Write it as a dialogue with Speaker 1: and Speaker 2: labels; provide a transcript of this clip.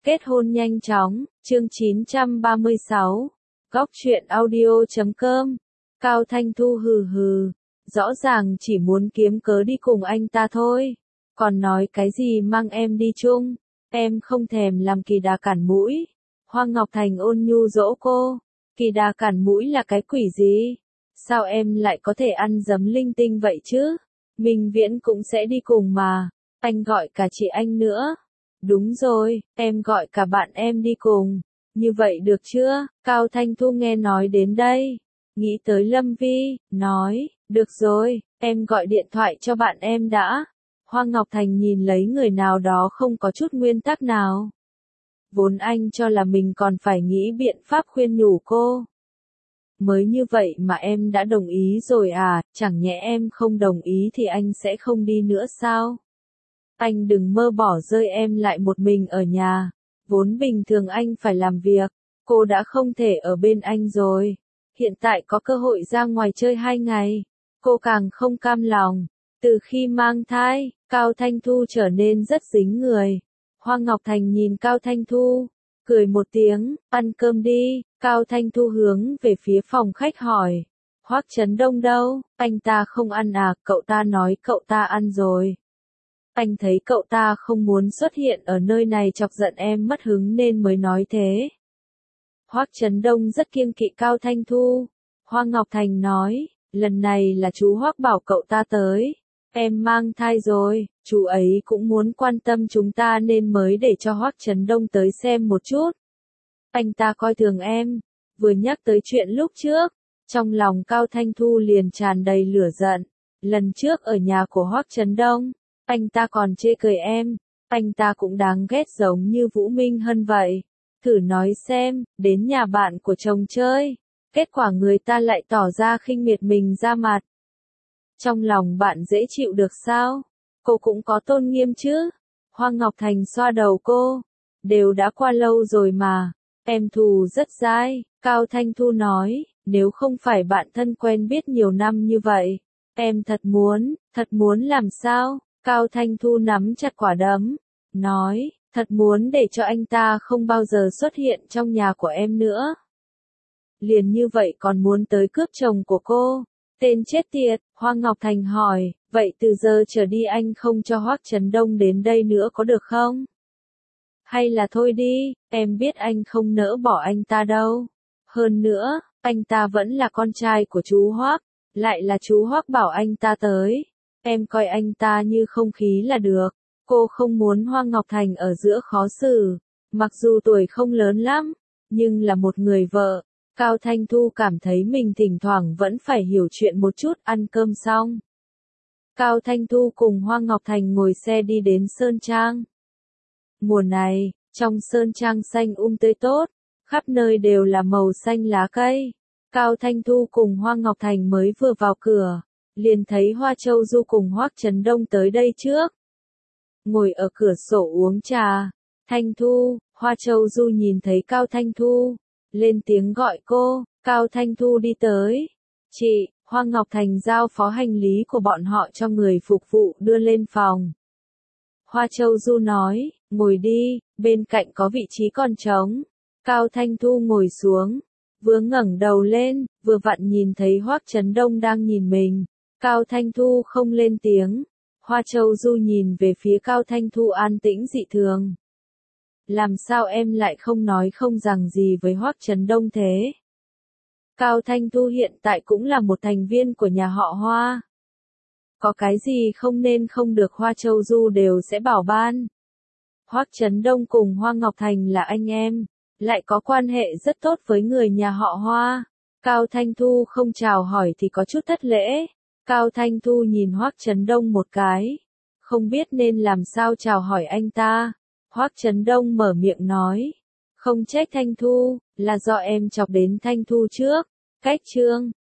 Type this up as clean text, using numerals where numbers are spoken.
Speaker 1: Kết hôn nhanh chóng, chương 936, Góc truyện audio.com, Cao Thanh Thu hừ hừ, rõ ràng chỉ muốn kiếm cớ đi cùng anh ta thôi, còn nói cái gì mang em đi chung, em không thèm làm kỳ đà cản mũi. Hoa Ngọc Thành ôn nhu dỗ cô, kỳ đà cản mũi là cái quỷ gì? Sao em lại có thể ăn dấm linh tinh vậy chứ? Minh Viễn cũng sẽ đi cùng mà, anh gọi cả chị anh nữa. Đúng rồi, em gọi cả bạn em đi cùng. Như vậy được chưa? Cao Thanh Thu nghe nói đến đây, nghĩ tới Lâm Vi, nói, được rồi, em gọi điện thoại cho bạn em đã. Hoa Ngọc Thành nhìn lấy người nào đó không có chút nguyên tắc nào. Vốn anh cho là mình còn phải nghĩ biện pháp khuyên nhủ cô. Mới như vậy mà em đã đồng ý rồi à, chẳng nhẽ em không đồng ý thì anh sẽ không đi nữa sao? Anh đừng mơ bỏ rơi em lại một mình ở nhà. Vốn bình thường anh phải làm việc, cô đã không thể ở bên anh rồi. Hiện tại có cơ hội ra ngoài chơi 2 ngày, cô càng không cam lòng. Từ khi mang thai, Cao Thanh Thu trở nên rất dính người. Hoa Ngọc Thành nhìn Cao Thanh Thu, cười một tiếng, ăn cơm đi. Cao Thanh Thu hướng về phía phòng khách hỏi, Hoắc Chấn Đông đâu, anh ta không ăn à? Cậu ta nói cậu ta ăn rồi. Anh thấy cậu ta không muốn xuất hiện ở nơi này chọc giận em mất hứng nên mới nói thế. Hoắc Chấn Đông rất kiêng kỵ Cao Thanh Thu. Hoa Ngọc Thành nói, lần này là chú Hoắc bảo cậu ta tới. Em mang thai rồi, chú ấy cũng muốn quan tâm chúng ta nên mới để cho Hoắc Chấn Đông tới xem một chút. Anh ta coi thường em, vừa nhắc tới chuyện lúc trước, trong lòng Cao Thanh Thu liền tràn đầy lửa giận. Lần trước ở nhà của Hoắc Chấn Đông, anh ta còn chê cười em, anh ta cũng đáng ghét giống như Vũ Minh Hân vậy. Thử nói xem, đến nhà bạn của chồng chơi, kết quả người ta lại tỏ ra khinh miệt mình ra mặt. Trong lòng bạn dễ chịu được sao? Cô cũng có tôn nghiêm chứ? Hoa Ngọc Thành xoa đầu cô, đều đã qua lâu rồi mà, em thù rất dai. Cao Thanh Thu nói, nếu không phải bạn thân quen biết nhiều năm như vậy, em thật muốn làm sao? Cao Thanh Thu nắm chặt quả đấm, nói, thật muốn để cho anh ta không bao giờ xuất hiện trong nhà của em nữa. Liền như vậy còn muốn tới cướp chồng của cô. Tên chết tiệt. Hoa Ngọc Thành hỏi, vậy từ giờ trở đi anh không cho Hoắc Chấn Đông đến đây nữa có được không? Hay là thôi đi, em biết anh không nỡ bỏ anh ta đâu. Hơn nữa, anh ta vẫn là con trai của chú Hoắc, lại là chú Hoắc bảo anh ta tới. Em coi anh ta như không khí là được. Cô không muốn Hoa Ngọc Thành ở giữa khó xử. Mặc dù tuổi không lớn lắm, nhưng là một người vợ. Cao Thanh Thu cảm thấy mình thỉnh thoảng vẫn phải hiểu chuyện một chút. Ăn cơm xong, Cao Thanh Thu cùng Hoa Ngọc Thành ngồi xe đi đến Sơn Trang. Mùa này, trong Sơn Trang xanh tươi tốt, khắp nơi đều là màu xanh lá cây. Cao Thanh Thu cùng Hoa Ngọc Thành mới vừa vào cửa, liền thấy Hoa Châu Du cùng Hoắc Chấn Đông tới đây trước. Ngồi ở cửa sổ uống trà. Thanh Thu, Hoa Châu Du nhìn thấy Cao Thanh Thu, lên tiếng gọi cô. Cao Thanh Thu đi tới. Chị, Hoa Ngọc Thành giao phó hành lý của bọn họ cho người phục vụ đưa lên phòng. Hoa Châu Du nói, ngồi đi, bên cạnh có vị trí còn trống. Cao Thanh Thu ngồi xuống, vừa ngẩng đầu lên, vừa vặn nhìn thấy Hoắc Chấn Đông đang nhìn mình. Cao Thanh Thu không lên tiếng. Hoa Châu Du nhìn về phía Cao Thanh Thu an tĩnh dị thường. Làm sao em lại không nói không rằng gì với Hoắc Chấn Đông thế? Cao Thanh Thu hiện tại cũng là một thành viên của nhà họ Hoa. Có cái gì không nên không được Hoa Châu Du đều sẽ bảo ban. Hoắc Chấn Đông cùng Hoa Ngọc Thành là anh em, lại có quan hệ rất tốt với người nhà họ Hoa. Cao Thanh Thu không chào hỏi thì có chút thất lễ. Cao Thanh Thu nhìn Hoắc Chấn Đông một cái, không biết nên làm sao chào hỏi anh ta. Hoắc Chấn Đông mở miệng nói, không trách Thanh Thu, là do em chọc đến Thanh Thu trước. Cách chương